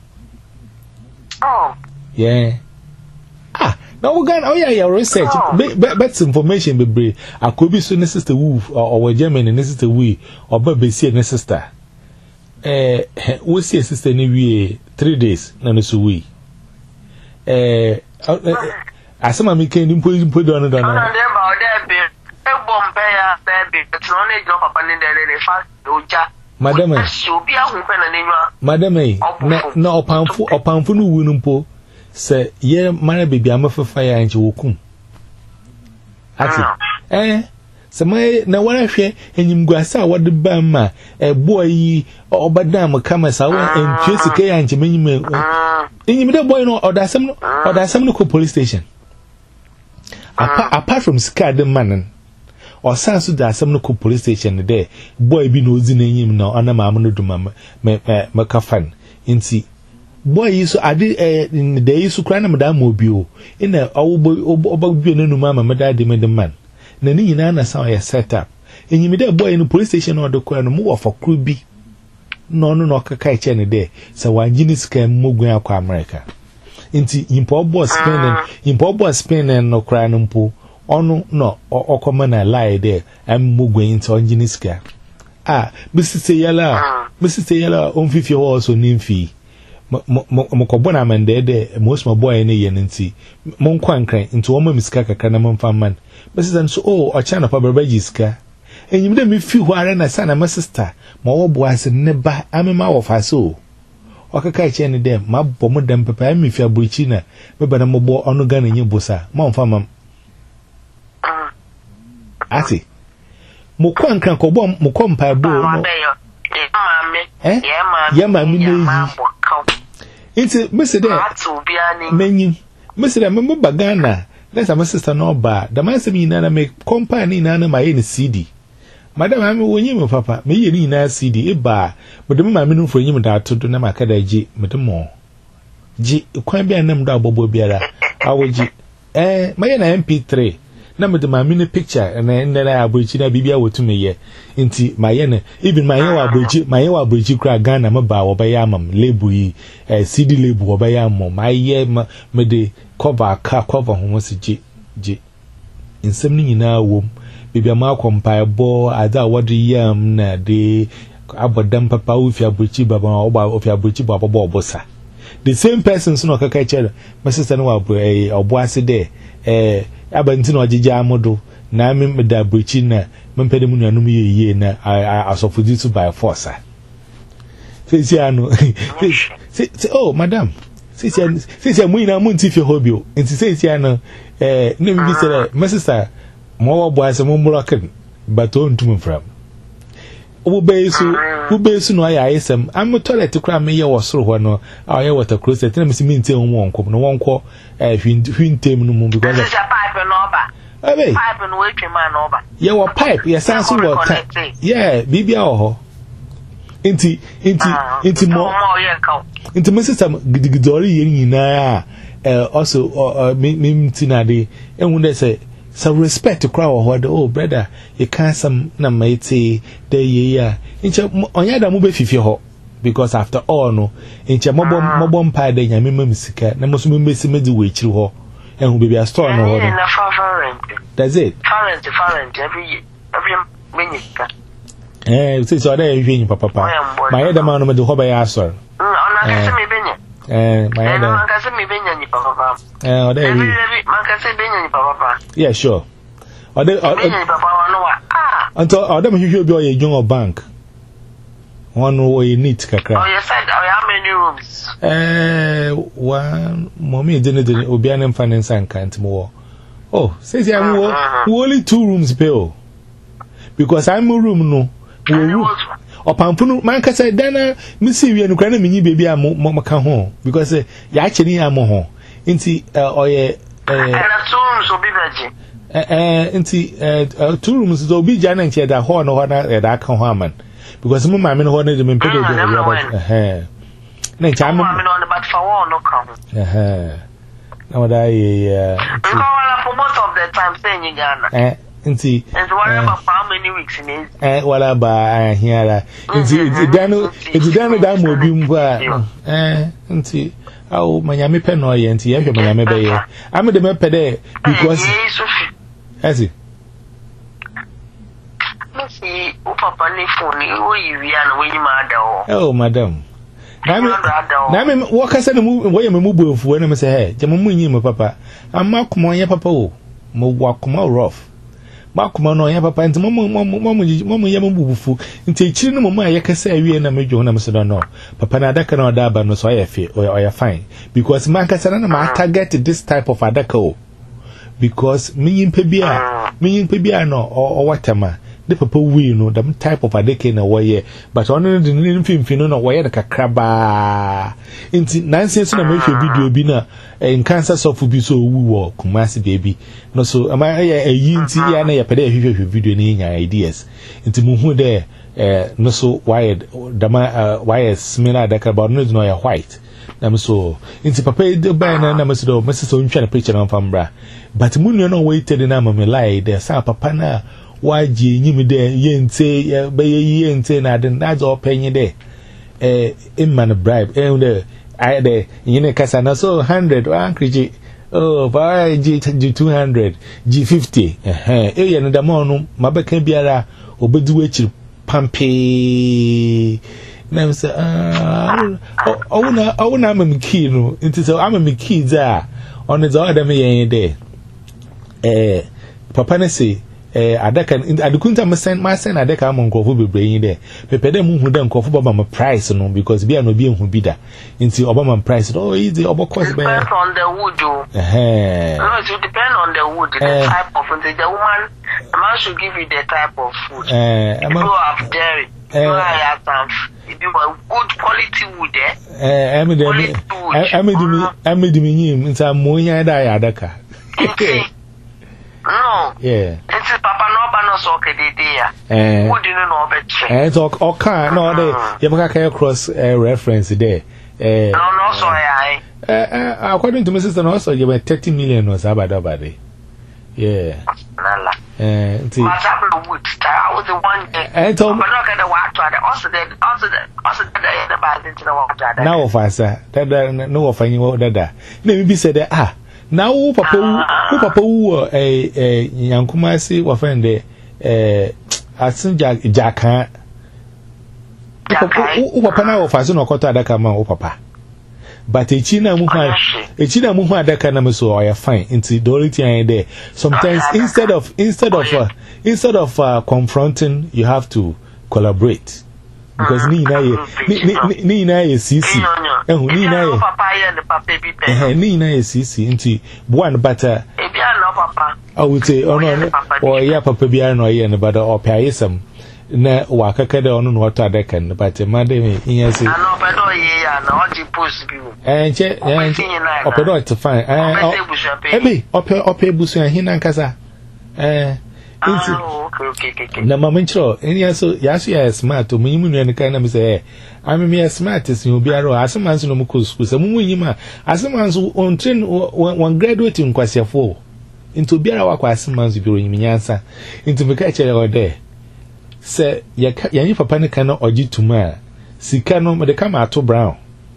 Oh, yeah. Ah, now we got oh yeah, your research, but information be brave. I could be so sister woo or German and sister we or baby see a sister. Eh, we see a sister ni we three days na no so we. Eh, asema mi ken mpo mpo do no do na. Na dem ba o dem be e bom pe ya baby, but no ne jo papa ni de de fa oja. Madam eh. Obi ahun pe na nenwa. Madam eh, na na opanfu opanfu no wu no mpo se ye mara baby amafafa ya nche wokum. Ati. Eh Samay na wana hwe enyimguasa wode ba ma e boy obadam kama sawo entwe sika ya nche menyim enyim de boy no odasem no odasem no ko police station apart, apart from sika de manen o sanso da asem no ko police station de boy bi no ozi na enyim na ona maam no duma me me kafan nti boy yiso ade eh de yiso kra na madam obi o ina obo obo bi no numa ma madade me man na ni nyina na sa ya set up enyimide boy no police station no de kwa no mo wo fakru bi no no no kaka eche ne de sa wanjini ska mogun akwa America nti impo boss spinning impo boss spinning no kra no mpo onu no okoma na lie de am mogun nti wanjini ska ah bisise yala bisise yala on fifi ho so nimfi mo ko bona man de de most my boy ne ye nti mo nkwan kran nti wo ma miska kaka na mo man Missus so oh o chana pa berbaji ska enyim de me fi ho are na sana my sister ma wo bo ase ne ba amema wo fa so o kaka e che ne dem ma bo mo dem papa me fi abuchi na me ba na mo bo onu ga na nyi bosa ma mfa mam ati mo kwan kan ko bo mo ko mpa bo no eh ya ma mi ne yi nti mese de menyi mese de me ba Ghana. Let's have my sister no ba. The man say me na me company na na my C D. Madam am wonyi me papa. Me ye ni na C D e ba. But the man me no for nyim da to do na maka da ji. Me de mo. Ji kwan bia nam da bobo biara. Awoji. Eh, my na M P three. Na me de ma me ne picture na na abrochi na bibia wotu me ye. Nti my na even my wa abrochi, my wa abrochi kra Ghana me ba wo ba ya mam label yi. Eh C D label wo ba ya mam. My ye me de cover car cover homo si ji ji insem ni nyina wom bibia ma akompa ebo ada wode yam na de abodam papa ofi abuchi baba oba ofi abuchi baba bo obosa the same person so no kaka chere my sister no wa eh obo ase de eh abanti no ogigya amodo na me da abuchi na mempede mu nuanum ye ye na asofodi to by force Says Yano. Say, oh, madam. Says Yamina Muntif your hobby. And says Yano, eh, name me said, my sister, more boys and more Moroccan, but on to me from. Oh, Basu, who Basu, no, I am. I'm a toilet to cram me or so one, I water close at them, mean, tell one, no one call, if you didn't tame no more because it's a pipe and over. Pipe and waiting man over. Yeah, what pipe? Yes, answer what? Yeah, Bibi oh. Inti, inti, inti more. Inti my sister, Gidori, Yina, also, or me, Tina, and when they say, so respect to crowd or oh, brother, you can't some namate, de ya. Inch on yada move if you because after all, no, inch a mobile mobile pie, then ya mimum sika, Namusum Missy Medi wait you, and will be a store no. That's it. Current, current, every every minute. Eh, since you're there, you papa. My other man of the hobby answer. Eh, my other man can me being your papa. Eh, there you man can say being your papa. Yeah, sure. Or they are until Adam, you be a young bank. One way you need to crack. Oh, you said, how many rooms? Eh, one, mommy didn't Obian finance and can't more. Oh, says I'm only two rooms bill. Because I'm a room no. Or Pampunu, man can say, Dana, Missy, you and Granny Mini baby, I'm more home because you actually am more. Inti, or a two rooms will be veggie. Eh, inti, two rooms will be Jan and Chad, a horn or that I can harm because my mamma wanted them in pretty good. Eh, Nature, I'm on the bat for one, no come. Eh, now I, uh, for most of the time saying in Ghana. Eh, inti, and whatever how many weeks in it. Eh, whatever I hear. Inti, Dano, it's Dano Damo Bimba. Eh, inti, oh, Miami Penoy, and Tia, Miami Bay. I'm the Mepede because. Has he? See, Papa, phone you, we are waiting, madam. Oh, madam. Now, what can I say? Why am I moving when I say, hey, Jamu, my papa. I'm Mark Moya Papa. Mo walk more rough. Mark Moya Papa and Mamma, Mamma, Mamma, Yamufu. And take children, Mamma, I can say, we and I make you on a no. Papa, I cannot dab no so I feel or I fine. Because Mancasana, my target this type of Adako. Because me in Pebia, me in Pebia no or whatever. The papa we know the type of a decade away, but only the little film, you know, why the crabba. Into nonsense, and I make a video bina and cancer soft will be so woo, Kumasi baby. No, so am I a yinty and a pede video in ideas. Into Muhu there, eh, no so wired, Dama, wired similar deck about no no white. Nam so into papa the banner, Namaso, Missus Own trying to preach on Fambra. But Moon, you know, waited in Amma lie, there, Sa Papa. Why you me there, yen say, bay yen say, I didn't that's all paying you there. Eh, in man bribe, eh, there, I there, you know, Cassana so hundred, Uncle G. Oh, by G two hundred, G fifty, eh, eh, and the mono, my back can be a obeduate pumpy. Now, sir, ah, oh, no, oh, no, I'm a key, no, it is I'm a key there on his other me day. Eh, Papa say. Eh, adaka adukunta me send my send adaka am nkofo bebre there pepe dem hu dem nkofo baba my price no because bia no bia hu bida nti obama price oh easy obo cost be depends on the wood oh eh no it depend on the wood the uh, type of the, the woman the man should give you the type of food eh uh, people have dairy uh, you have some if you want good quality wood eh eh am dem am dem am dem nyim nti amonya da ya adaka no yeah Papa no ba no so kedede eh would you know better eh talk or can no dey you make a cross reference there eh no no so yeah eh according to my sister no so you were thirty million or sabada bade yeah lala eh nti matablo wood I was the one eh to but no get the water the also the also the also the bad into the water now of us that no of any that that na be said ah now, Papa, who Papa, who a young Kumasi, or friend, eh, I think Jack Jack. Who Papa now of us, no Kota Dakama, oh Papa. But a China Muha, a China Muha Dakanamaso, I fine into Dorothy and there. Sometimes instead of instead of uh, instead of uh, confronting, you have to collaborate. because ni na ye ni ni na ye sisi ehu ni na ye papa ye the papa bi pe eh ni na ye sisi nti one butter e bia no papa I would say oh no or yeah papa bia no ye ne but o pay some na wa kaka de ono no water de kan but madam yin say no pe do ye ya na o di post bi eh che eh o pe do to fine eh e be o pe o pe busu hin nankasa eh Inti, okay, okay, okay. Na mama nchiro, eni aso yaso ya smart o munyimu nua nka na me say eh ame me smart sin obi aro asemanso no mko school se mumu nyima asemanso on train one graduate nkwasiafo into obi ara wakwa asemanso bi onyimi nyansa into me ka chere ode se ya ya ni papa ne kana ogituma sika no me de kama ato brown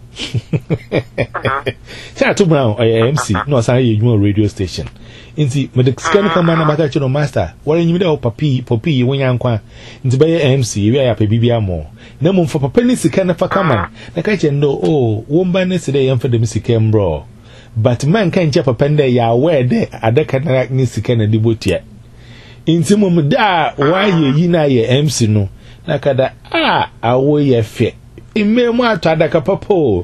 say ato brown o M C no say you radio station inti me de scan kama na maka chino master wale nyimi da papi papi wonya nkwa inti be M C wi ya pa bibia mo na mo mfa papa ni sika na fa kama na ka che ndo oh womba ne se de yemfa de sika mbro but man kan che papa nda ya we de adaka na ni sika na dibotia inti mo da wa ye yi na ye M C no na kada ah awo ye fe ime mo ato adaka papo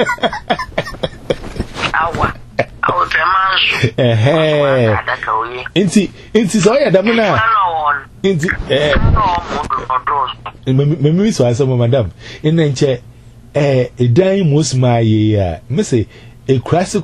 awa awo te manso eh adaka oye inti inti so ya damu na inti eh me me me so asema madam ina nche eh edan mosma ye ya me say e krasi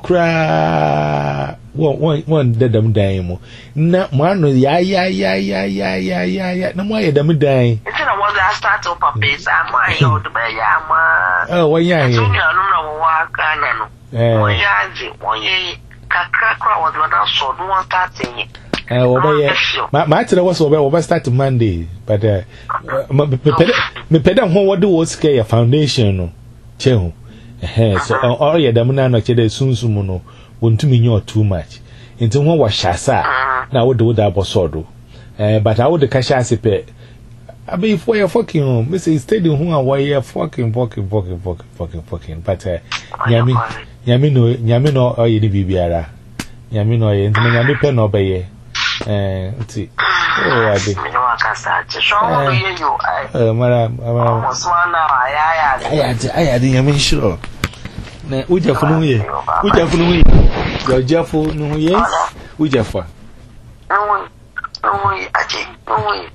kra won won dadam dan mu na mo ano ya ya ya ya ya ya ya ya na mo ya dam dan it's na was I start up a base am I know the be ya ma oh won ya so ya no na wo wa kana no won ya ji won ye kakra kra was when I saw no one starting eh oba ma ma tire was oba oba start Monday but uh, me pede me pede ho wo de wo scare your foundation no che ho eh so all ya dam na no che de sunsumu no wontumi nyo too much nti ho wa shasa na wo de wo da bosodo eh but I would cash asipe abi for your fucking me say stadium ho a wo ye fucking fucking fucking fucking fucking fucking but uh, nyami nyami no nyami no oye ni bibiara nyami no ye nti nyami pe no be ye eh nti oh ade no akasa che so wo ye yo eh mara mara so na aya aya aya aya de nyami shiro na ujafu no ye ujafu no ye yo jafu no ye ujafu no no ye aje no ye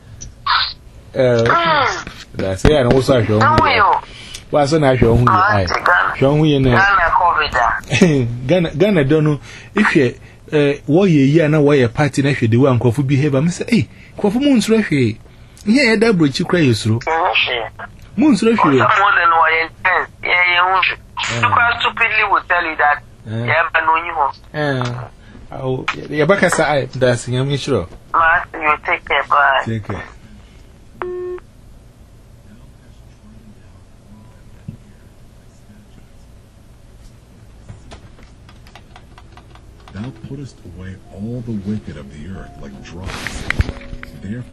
eh da say ana wo so ahwe ho wa so na ahwe ho ye ai ahwe ho ye na Ghana covid Ghana Ghana dono ifye eh wo ye yi ana wo ye party na hwe de wa nkofo behavior me say eh nkofo mu nsuro hwe nye ye da brochi kra yesuro mu nsuro hwe more than what you think yeah yeah because stupidly will tell you that yeah but no you eh oh ya baka sa ai da sinya mi shiro ma you take care bye take care. Thou puttest away all the wicked of the earth like dross. Therefore